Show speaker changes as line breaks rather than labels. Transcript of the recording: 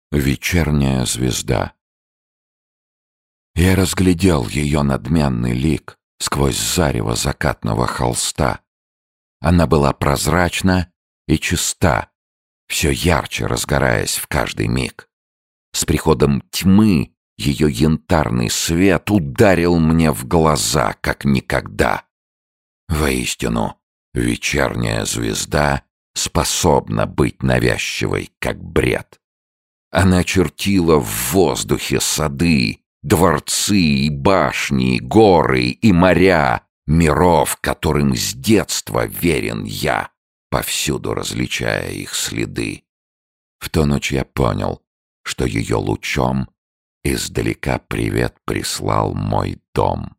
Вечерняя звезда. Я разглядел ее надменный лик сквозь зарево закатного холста. Она была прозрачна и чиста, все ярче разгораясь в каждый миг. С приходом тьмы ее янтарный свет ударил мне в глаза, как никогда. Воистину, вечерняя звезда способна быть навязчивой, как бред. Она чертила в воздухе сады, дворцы и башни, горы и моря, миров, которым с детства верен я, повсюду различая их следы. В ту ночь я понял, что ее лучом издалека привет прислал мой дом.